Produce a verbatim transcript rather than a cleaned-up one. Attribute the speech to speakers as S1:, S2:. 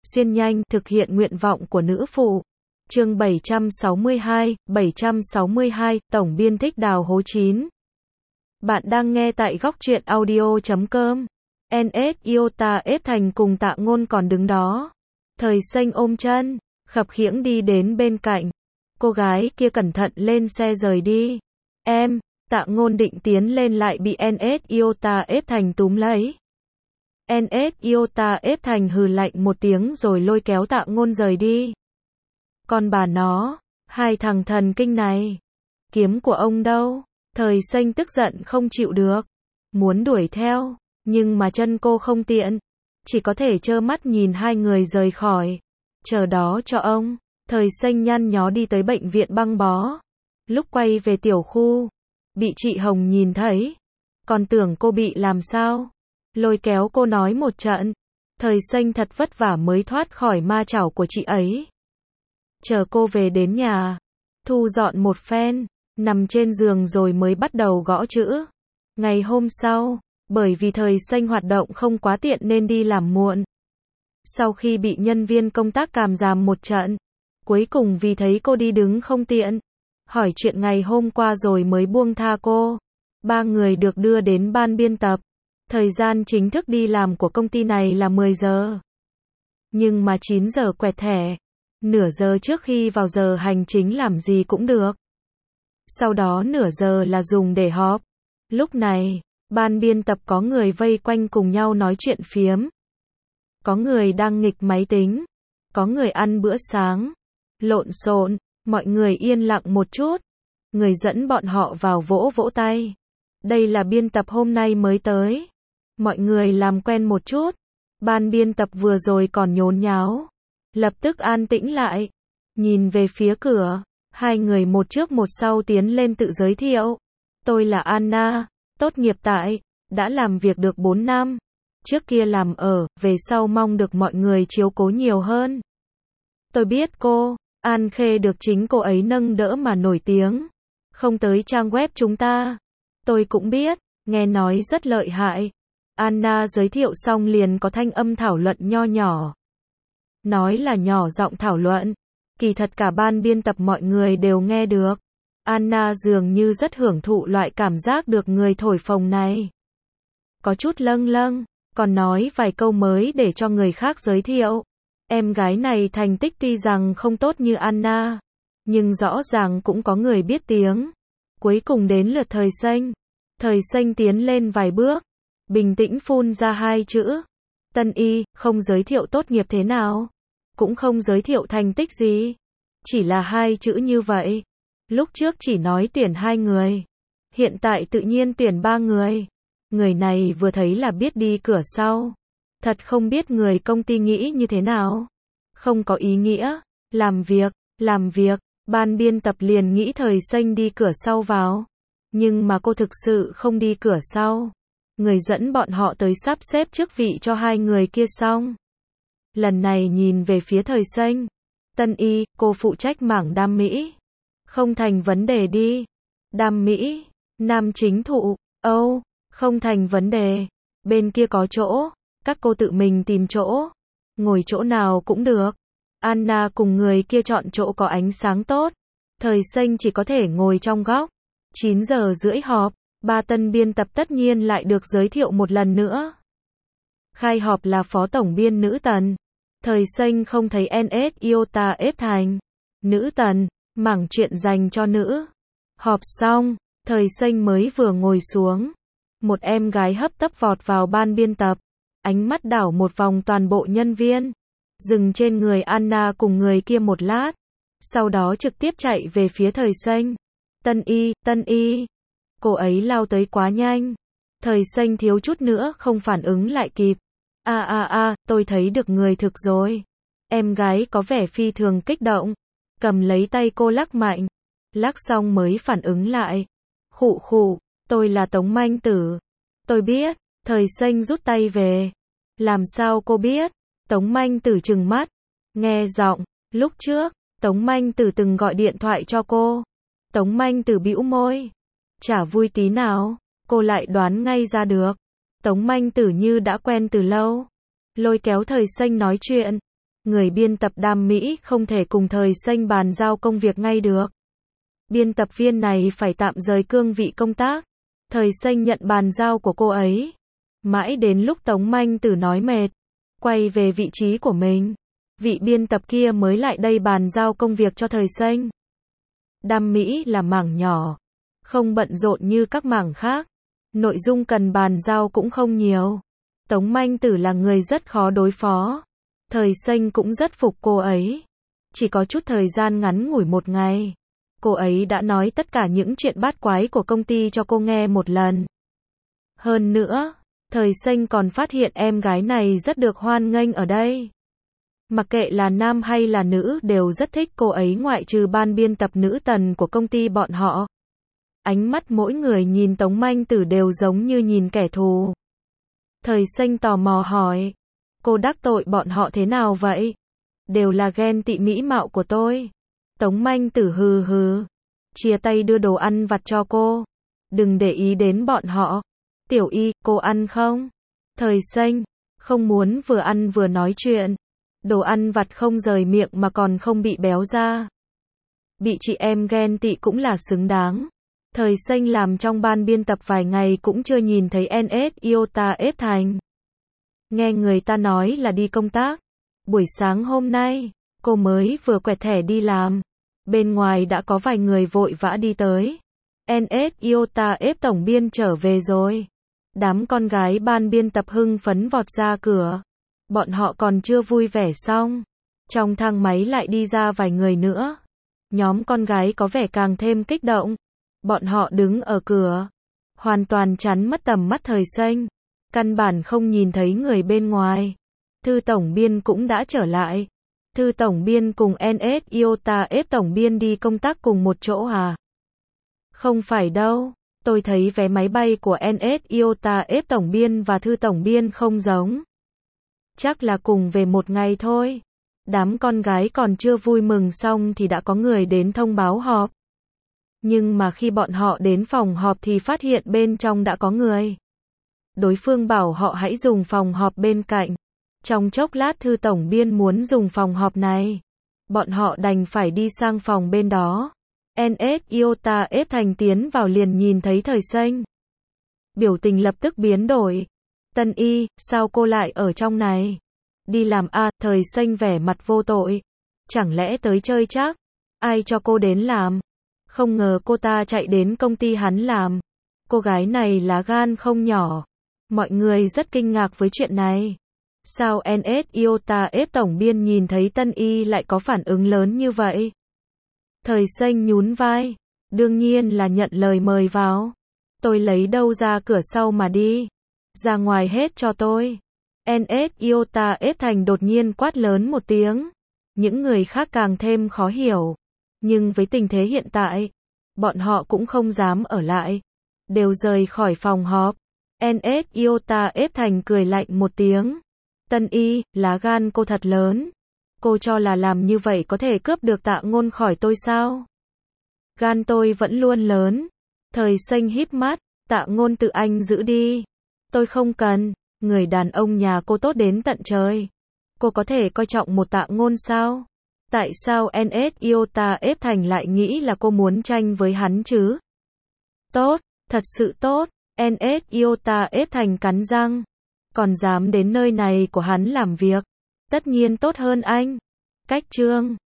S1: xuyên nhanh, thực hiện nguyện vọng của nữ phụ. Chương bảy trăm sáu mươi hai, bảy trăm sáu mươi hai, tổng biên thích đào hố chín. Bạn đang nghe tại góc truyện audio chấm com. en ét Iota ép Thành cùng Tạ Ngôn còn đứng đó. Thời Xanh ôm chân, khập khiễng đi đến bên cạnh. Cô gái kia cẩn thận lên xe rời đi. Em, Tạ Ngôn định tiến lên lại bị en ét Iota ép Thành túm lấy. en ét Iota ép Thành hừ lạnh một tiếng rồi lôi kéo Tạ Ngôn rời đi. Con bà nó, hai thằng thần kinh này. Kiếm của ông đâu? Thời Xanh tức giận không chịu được. Muốn đuổi theo, nhưng mà chân cô không tiện. Chỉ có thể trơ mắt nhìn hai người rời khỏi. Chờ đó cho ông. Thời Xanh nhăn nhó đi tới bệnh viện băng bó. Lúc quay về tiểu khu, bị chị Hồng nhìn thấy. Còn tưởng cô bị làm sao? Lôi kéo cô nói một trận. Thời Xanh thật vất vả mới thoát khỏi ma chảo của chị ấy. Chờ cô về đến nhà, thu dọn một phen, nằm trên giường rồi mới bắt đầu gõ chữ. Ngày hôm sau, bởi vì Thời Xanh hoạt động không quá tiện nên đi làm muộn. Sau khi bị nhân viên công tác càm ràm một trận, cuối cùng vì thấy cô đi đứng không tiện, hỏi chuyện ngày hôm qua rồi mới buông tha cô. Ba người được đưa đến ban biên tập. Thời gian chính thức đi làm của công ty này là mười giờ. Nhưng mà chín giờ quẹt thẻ. Nửa giờ trước khi vào giờ hành chính làm gì cũng được. Sau đó nửa giờ là dùng để họp. Lúc này, ban biên tập có người vây quanh cùng nhau nói chuyện phiếm. Có người đang nghịch máy tính. Có người ăn bữa sáng. Lộn xộn, mọi người yên lặng một chút. Người dẫn bọn họ vào vỗ vỗ tay. Đây là biên tập hôm nay mới tới. Mọi người làm quen một chút. Ban biên tập vừa rồi còn nhốn nháo. Lập tức an tĩnh lại. Nhìn về phía cửa. Hai người một trước một sau tiến lên tự giới thiệu. Tôi là Anna, tốt nghiệp tại, đã làm việc được bốn năm. Trước kia làm ở, về sau mong được mọi người chiếu cố nhiều hơn. Tôi biết cô, An Khê được chính cô ấy nâng đỡ mà nổi tiếng. Không tới trang web chúng ta. Tôi cũng biết, nghe nói rất lợi hại. Anna giới thiệu xong liền có thanh âm thảo luận nho nhỏ. Nói là nhỏ giọng thảo luận. Kỳ thật cả ban biên tập mọi người đều nghe được. Anna dường như rất hưởng thụ loại cảm giác được người thổi phồng này. Có chút lâng lâng, còn nói vài câu mới để cho người khác giới thiệu. Em gái này thành tích tuy rằng không tốt như Anna, nhưng rõ ràng cũng có người biết tiếng. Cuối cùng đến lượt Thời Xanh. Thời Xanh tiến lên vài bước, bình tĩnh phun ra hai chữ. Tân y, không giới thiệu tốt nghiệp thế nào, cũng không giới thiệu thành tích gì. Chỉ là hai chữ như vậy. Lúc trước chỉ nói tuyển hai người. Hiện tại tự nhiên tuyển ba người. Người này vừa thấy là biết đi cửa sau. Thật không biết người công ty nghĩ như thế nào. Không có ý nghĩa. Làm việc, làm việc. Ban biên tập liền nghĩ Thời Xanh đi cửa sau vào. Nhưng mà cô thực sự không đi cửa sau. Người dẫn bọn họ tới sắp xếp chức vị cho hai người kia xong. Lần này nhìn về phía Thời Xanh. Tân y, cô phụ trách mảng đam mỹ. Không thành vấn đề đi. Đam mỹ, nam chính thụ, Âu, không thành vấn đề. Bên kia có chỗ, các cô tự mình tìm chỗ. Ngồi chỗ nào cũng được. Anna cùng người kia chọn chỗ có ánh sáng tốt. Thời Xanh chỉ có thể ngồi trong góc. chín giờ rưỡi họp, ba tân biên tập tất nhiên lại được giới thiệu một lần nữa. Khai họp là phó tổng biên nữ Tần. Thời Xanh không thấy en ét Iota ép Thành. Nữ Tần, mảng chuyện dành cho nữ. Họp xong, Thời Xanh mới vừa ngồi xuống. Một em gái hấp tấp vọt vào ban biên tập. Ánh mắt đảo một vòng toàn bộ nhân viên. Dừng trên người Anna cùng người kia một lát. Sau đó trực tiếp chạy về phía Thời Xanh. Tân y, tân y. Cô ấy lao tới quá nhanh. Thời Xanh thiếu chút nữa không phản ứng lại kịp. A a a, tôi thấy được người thực rồi. Em gái có vẻ phi thường kích động. Cầm lấy tay cô lắc mạnh. Lắc xong mới phản ứng lại. Khụ khụ, tôi là Tống Manh Tử. Tôi biết. Thời Xanh rút tay về. Làm sao cô biết? Tống Manh Tử trừng mắt. Nghe giọng. Lúc trước, Tống Manh Tử từng gọi điện thoại cho cô. Tống Manh Tử bĩu môi. Chả vui tí nào. Cô lại đoán ngay ra được. Tống Manh Tử như đã quen từ lâu. Lôi kéo Thời Xanh nói chuyện. Người biên tập Đam Mỹ không thể cùng Thời Xanh bàn giao công việc ngay được. Biên tập viên này phải tạm rời cương vị công tác. Thời Xanh nhận bàn giao của cô ấy. Mãi đến lúc Tống Manh Tử nói mệt, quay về vị trí của mình, vị biên tập kia mới lại đây bàn giao công việc cho Thời Xanh. Đam Mỹ là mảng nhỏ, không bận rộn như các mảng khác. Nội dung cần bàn giao cũng không nhiều. Tống Manh Tử là người rất khó đối phó. Thời Xanh cũng rất phục cô ấy. Chỉ có chút thời gian ngắn ngủi một ngày, cô ấy đã nói tất cả những chuyện bát quái của công ty cho cô nghe một lần. Hơn nữa, Thời Xanh còn phát hiện em gái này rất được hoan nghênh ở đây. Mặc kệ là nam hay là nữ đều rất thích cô ấy ngoại trừ ban biên tập nữ tần của công ty bọn họ. Ánh mắt mỗi người nhìn Tống Manh Tử đều giống như nhìn kẻ thù. Thời Xanh tò mò hỏi, cô đắc tội bọn họ thế nào vậy? Đều là ghen tị mỹ mạo của tôi. Tống Manh Tử hừ hừ, chia tay đưa đồ ăn vặt cho cô. Đừng để ý đến bọn họ. Tiểu Y, cô ăn không? Thời Xanh, không muốn vừa ăn vừa nói chuyện. Đồ ăn vặt không rời miệng mà còn không bị béo ra. Bị chị em ghen tị cũng là xứng đáng. Thời Xanh làm trong ban biên tập vài ngày cũng chưa nhìn thấy en ét Iota ép thành. Nghe người ta nói là đi công tác. Buổi sáng hôm nay, cô mới vừa quẹt thẻ đi làm. Bên ngoài đã có vài người vội vã đi tới. en ét Iota ép tổng biên trở về rồi. Đám con gái ban biên tập hưng phấn vọt ra cửa. Bọn họ còn chưa vui vẻ xong, trong thang máy lại đi ra vài người nữa. Nhóm con gái có vẻ càng thêm kích động. Bọn họ đứng ở cửa, hoàn toàn chắn mất tầm mắt Thời Xanh, căn bản không nhìn thấy người bên ngoài. Thư tổng biên cũng đã trở lại. Thư tổng biên cùng en ét Iota ép tổng biên đi công tác cùng một chỗ à? Không phải đâu, tôi thấy vé máy bay của en ét Iota ép tổng biên và Thư tổng biên không giống. Chắc là cùng về một ngày thôi. Đám con gái còn chưa vui mừng xong thì đã có người đến thông báo họp. Nhưng mà khi bọn họ đến phòng họp thì phát hiện bên trong đã có người. Đối phương bảo họ hãy dùng phòng họp bên cạnh. Trong chốc lát Thư tổng biên muốn dùng phòng họp này. Bọn họ đành phải đi sang phòng bên đó. en ét Iota ép thành tiến vào liền nhìn thấy Thời Xanh. Biểu tình lập tức biến đổi. Tân Y, sao cô lại ở trong này? Đi làm à? Thời Xanh vẻ mặt vô tội. Chẳng lẽ tới chơi chắc? Ai cho cô đến làm? Không ngờ cô ta chạy đến công ty hắn làm. Cô gái này lá gan không nhỏ. Mọi người rất kinh ngạc với chuyện này. Sao en ét Iota ép tổng biên nhìn thấy Tân Y lại có phản ứng lớn như vậy? Thời Xanh nhún vai. Đương nhiên là nhận lời mời vào. Tôi lấy đâu ra cửa sau mà đi. Ra ngoài hết cho tôi. en ét Iota ép thành đột nhiên quát lớn một tiếng. Những người khác càng thêm khó hiểu. Nhưng với tình thế hiện tại, bọn họ cũng không dám ở lại. Đều rời khỏi phòng họp. en ét Iota ép thành cười lạnh một tiếng. Tân Y, lá gan cô thật lớn. Cô cho là làm như vậy có thể cướp được Tạ Ngôn khỏi tôi sao? Gan tôi vẫn luôn lớn. Thời Xanh híp mắt. Tạ Ngôn tự anh giữ đi. Tôi không cần. Người đàn ông nhà cô tốt đến tận trời. Cô có thể coi trọng một Tạ Ngôn sao? Tại sao en ét Iota ép thành lại nghĩ là cô muốn tranh với hắn chứ? Tốt, thật sự tốt. en ét Iota ép thành cắn răng. Còn dám đến nơi này của hắn làm việc. Tất nhiên tốt hơn anh. Cách chương